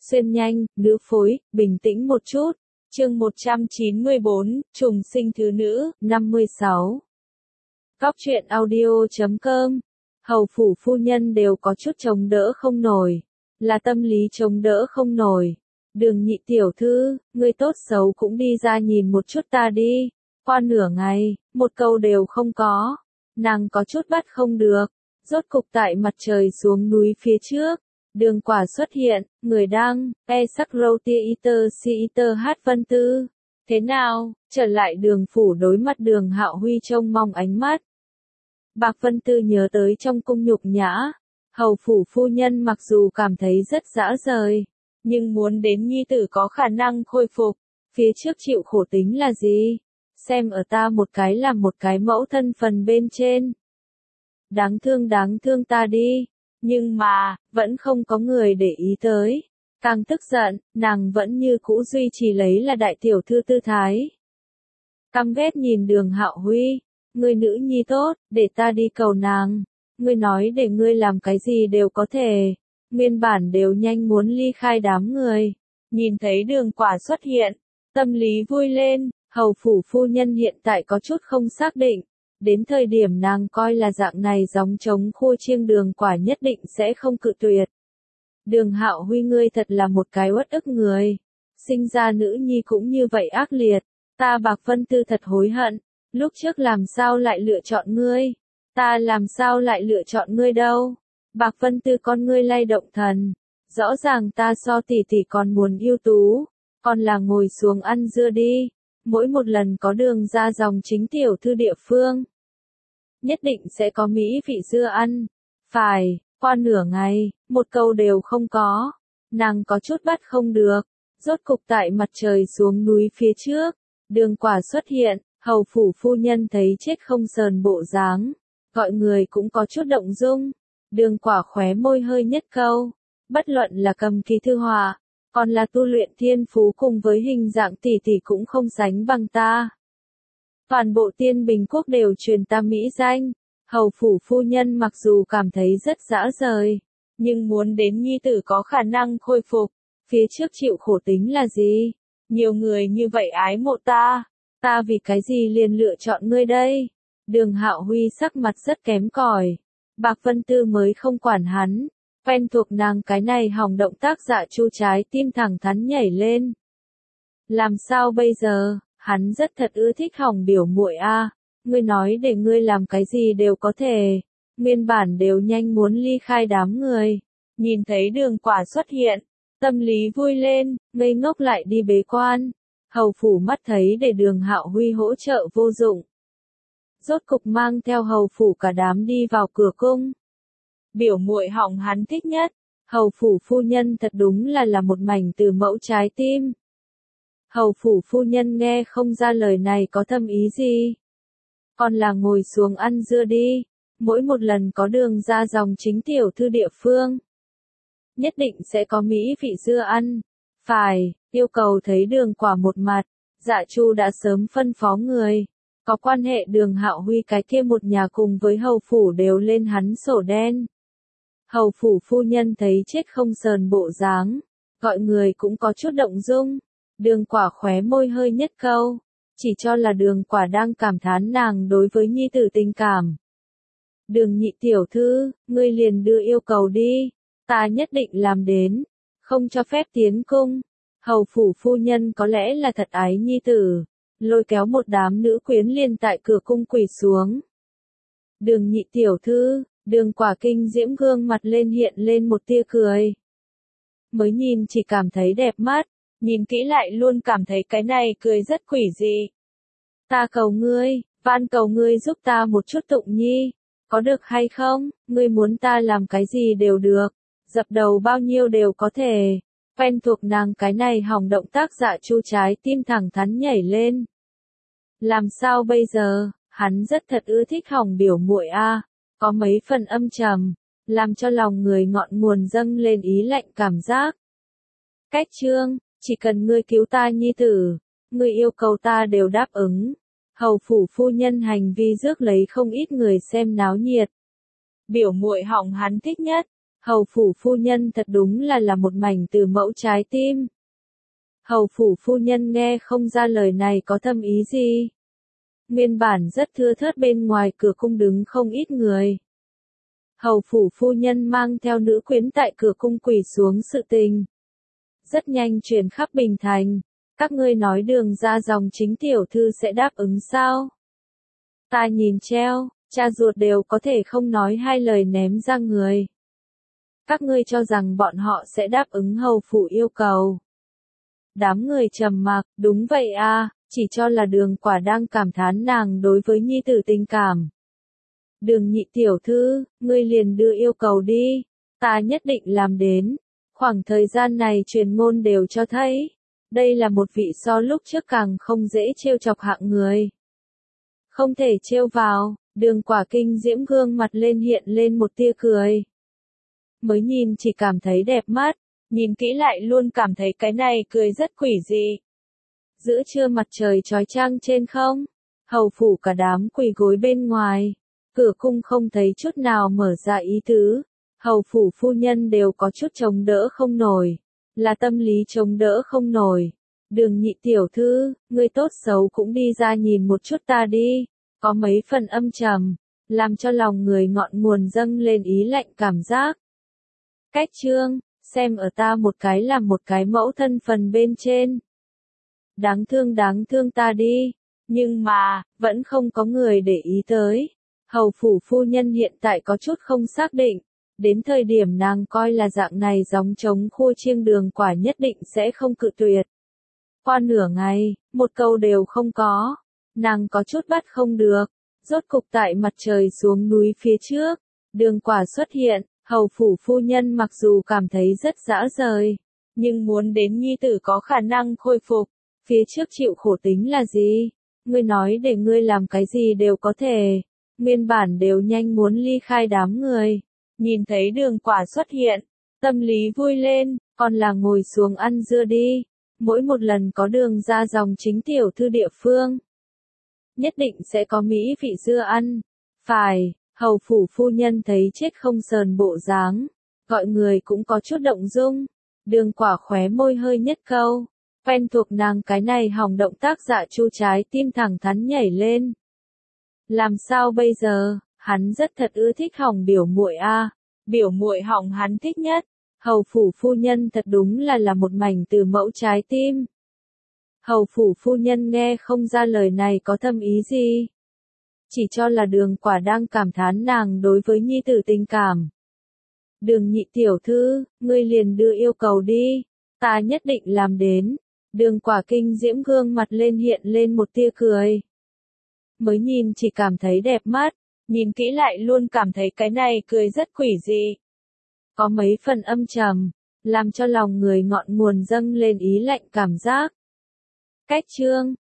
xuyên nhanh, nữ phối, bình tĩnh một chút. Chương 194, trùng sinh thứ nữ, 56. Góc truyện audio.com. Hầu phủ phu nhân đều có chút chống đỡ không nổi. Là tâm lý chống đỡ không nổi. Đường nhị tiểu thư, ngươi tốt xấu cũng đi ra nhìn một chút ta đi. Qua nửa ngày, một câu đều không có. Nàng có chút bắt không được. Rốt cục tại mặt trời xuống núi phía trước. Đường quả xuất hiện, người đang, sắc râu tia iter si iter hát Vân Tư. Thế nào, trở lại đường phủ đối mặt Đường Hạo Huy trông mong ánh mắt. Bạc Vân Tư nhớ tới trong cung nhục nhã. Hầu phủ phu nhân mặc dù cảm thấy rất dã rời, nhưng muốn đến nhi tử có khả năng khôi phục, phía trước chịu khổ tính là gì? Xem ở ta một cái làm một cái mẫu thân phần bên trên. Đáng thương ta đi. Nhưng mà, vẫn không có người để ý tới. Càng tức giận, nàng vẫn như cũ duy trì lấy là đại tiểu thư tư thái. Căm ghét nhìn Đường Hạo Huy. Ngươi nữ nhi tốt, để ta đi cầu nàng. Ngươi nói để ngươi làm cái gì đều có thể. Nguyên bản đều nhanh muốn ly khai đám người. Nhìn thấy Đường quả xuất hiện. Tâm lý vui lên, hầu phủ phu nhân hiện tại có chút không xác định. Đến thời điểm nàng coi là dạng này gióng trống khua chiêng Đường quả nhất định sẽ không cự tuyệt. Đường Hạo Huy ngươi thật là một cái uất ức người. Sinh ra nữ nhi cũng như vậy ác liệt. Ta Bạc Vân Tư thật hối hận. Lúc trước làm sao lại lựa chọn ngươi? Ta làm sao lại lựa chọn ngươi đâu? Bạc Vân Tư con ngươi lay động thần. Rõ ràng ta so tỷ tỷ còn muốn ưu tú. Còn là ngồi xuống ăn dưa đi. Mỗi một lần có Đường ra dòng chính tiểu thư địa phương. Nhất định sẽ có mỹ vị dưa ăn. Phải, qua nửa ngày, một câu đều không có. Nàng có chút bắt không được. Rốt cục tại mặt trời xuống núi phía trước. Đường quả xuất hiện, hầu phủ phu nhân thấy chết không sờn bộ dáng. Gọi người cũng có chút động dung. Đường quả khóe môi hơi nhất câu. Bất luận là cầm kỳ thư họa, còn là tu luyện thiên phú cùng với hình dạng tỷ tỷ cũng không sánh bằng ta. Toàn bộ Tiên Bình Quốc đều truyền ta mỹ danh. Hầu phủ phu nhân mặc dù cảm thấy rất dã rời, nhưng muốn đến nhi tử có khả năng khôi phục, phía trước chịu khổ tính là gì? Nhiều người như vậy ái mộ ta, ta vì cái gì liền lựa chọn ngươi đây? Đường Hạo Huy sắc mặt rất kém cỏi. Bạc Vân Tư mới không quản hắn, quen thuộc nàng cái này hỏng động tác dạ chu trái tim thẳng thắn nhảy lên. Làm sao bây giờ? Hắn rất thật ưa thích hỏng biểu muội a. Ngươi nói để ngươi làm cái gì đều có thể. Nguyên bản đều nhanh muốn ly khai đám người. Nhìn thấy Đường quả xuất hiện. Tâm lý vui lên, ngây ngốc lại đi bế quan. Hầu phủ mắt thấy để Đường Hạo Huy hỗ trợ vô dụng. Rốt cục mang theo hầu phủ cả đám đi vào cửa cung. Biểu muội hỏng hắn thích nhất. Hầu phủ phu nhân thật đúng là một mảnh từ mẫu trái tim. Hầu phủ phu nhân nghe không ra lời này có thâm ý gì. Còn là ngồi xuống ăn dưa đi. Mỗi một lần có Đường ra dòng chính tiểu thư địa phương. Nhất định sẽ có mỹ vị dưa ăn. Phải, yêu cầu thấy Đường quả một mặt. Dạ chu đã sớm phân phó người. Có quan hệ Đường Hạo Huy cái kia một nhà cùng với hầu phủ đều lên hắn sổ đen. Hầu phủ phu nhân thấy chết không sờn bộ dáng. Gọi người cũng có chút động dung. Đường quả khóe môi hơi nhất câu. Chỉ cho là Đường quả đang cảm thán nàng đối với nhi tử tình cảm. Đường nhị tiểu thư, ngươi liền đưa yêu cầu đi. Ta nhất định làm đến. Không cho phép tiến cung. Hầu phủ phu nhân có lẽ là thật ái nhi tử. Lôi kéo một đám nữ quyến liền tại cửa cung quỳ xuống. Đường nhị tiểu thư, Đường quả kinh diễm gương mặt lên hiện lên một tia cười. Mới nhìn chỉ cảm thấy đẹp mắt. Nhìn kỹ lại luôn cảm thấy cái này cười rất quỷ dị. Ta cầu ngươi, van cầu ngươi giúp ta một chút Tụng Nhi. Có được hay không? Ngươi muốn ta làm cái gì đều được. Dập đầu bao nhiêu đều có thể. Quen thuộc nàng cái này hỏng động tác dạ chu trái tim thẳng thắn nhảy lên. Làm sao bây giờ? Hắn rất thật ưa thích hỏng biểu muội a. Có mấy phần âm trầm. Làm cho lòng người ngọn nguồn dâng lên ý lạnh cảm giác. Cách chương. Chỉ cần ngươi cứu ta nhi tử, ngươi yêu cầu ta đều đáp ứng. Hầu phủ phu nhân hành vi rước lấy không ít người xem náo nhiệt. Biểu muội hỏng hắn thích nhất, Hầu phủ phu nhân thật đúng là một mảnh từ mẫu trái tim. Hầu phủ phu nhân nghe không ra lời này có thâm ý gì. Nguyên bản rất thưa thớt bên ngoài cửa cung đứng không ít người. Hầu phủ phu nhân mang theo nữ quyến tại cửa cung quỳ xuống sự tình. Rất nhanh truyền khắp Bình Thành. Các ngươi nói Đường ra dòng chính tiểu thư sẽ đáp ứng sao? Ta nhìn treo, cha ruột đều có thể không nói hai lời ném ra người. Các ngươi cho rằng bọn họ sẽ đáp ứng hầu phủ yêu cầu. Đám người trầm mặc, đúng vậy a, chỉ cho là Đường Quả đang cảm thán nàng đối với nhi tử tình cảm. Đường nhị tiểu thư, ngươi liền đưa yêu cầu đi, ta nhất định làm đến. Khoảng thời gian này truyền ngôn đều cho thấy, đây là một vị so lúc trước càng không dễ trêu chọc hạng người. Không thể trêu vào, Đường Quả kinh diễm gương mặt lên hiện lên một tia cười. Mới nhìn chỉ cảm thấy đẹp mắt, nhìn kỹ lại luôn cảm thấy cái này cười rất quỷ dị. Giữa trưa mặt trời chói chang trên không, hầu phủ cả đám quỳ gối bên ngoài, cửa cung không thấy chút nào mở ra ý tứ, hầu phủ phu nhân đều có chút chống đỡ không nổi, là tâm lý chống đỡ không nổi. Đường nhị tiểu thư, ngươi tốt xấu cũng đi ra nhìn một chút ta đi, có mấy phần âm trầm, làm cho lòng người ngọn nguồn dâng lên ý lạnh cảm giác. Cách chương, xem ở ta một cái làm một cái mẫu thân phần bên trên. Đáng thương ta đi, nhưng mà, vẫn không có người để ý tới. Hầu phủ phu nhân hiện tại có chút không xác định, đến thời điểm nàng coi là dạng này gióng trống khua chiêng Đường Quả nhất định sẽ không cự tuyệt. Qua nửa ngày, một câu đều không có, nàng có chút bắt không được, rốt cục tại mặt trời xuống núi phía trước, Đường Quả xuất hiện. Hầu phủ phu nhân mặc dù cảm thấy rất dã rời, nhưng muốn đến nhi tử có khả năng khôi phục, phía trước chịu khổ tính là gì? Ngươi nói để ngươi làm cái gì đều có thể, nguyên bản đều nhanh muốn ly khai đám người. Nhìn thấy Đường Quả xuất hiện, tâm lý vui lên, còn là ngồi xuống ăn dưa đi, mỗi một lần có Đường ra dòng chính tiểu thư địa phương. Nhất định sẽ có mỹ vị dưa ăn, phải. Hầu phủ phu nhân thấy chết không sờn bộ dáng, gọi người cũng có chút động dung. Đường Quả khóe môi hơi nhất câu, quen thuộc nàng cái này hỏng động tác dạ chu trái tim thẳng thắn nhảy lên. Làm sao bây giờ, hắn rất thật ưa thích hỏng biểu muội a, biểu muội hỏng hắn thích nhất. Hầu phủ phu nhân thật đúng là một mảnh từ mẫu trái tim. Hầu phủ phu nhân nghe không ra lời này có thâm ý gì. Chỉ cho là Đường Quả đang cảm thán nàng đối với nhi tử tình cảm. Đường nhị tiểu thư, ngươi liền đưa yêu cầu đi, ta nhất định làm đến. Đường Quả kinh diễm gương mặt lên hiện lên một tia cười. Mới nhìn chỉ cảm thấy đẹp mắt, nhìn kỹ lại luôn cảm thấy cái này cười rất quỷ dị. Có mấy phần âm trầm, làm cho lòng người ngọn nguồn dâng lên ý lạnh cảm giác. Cách chương,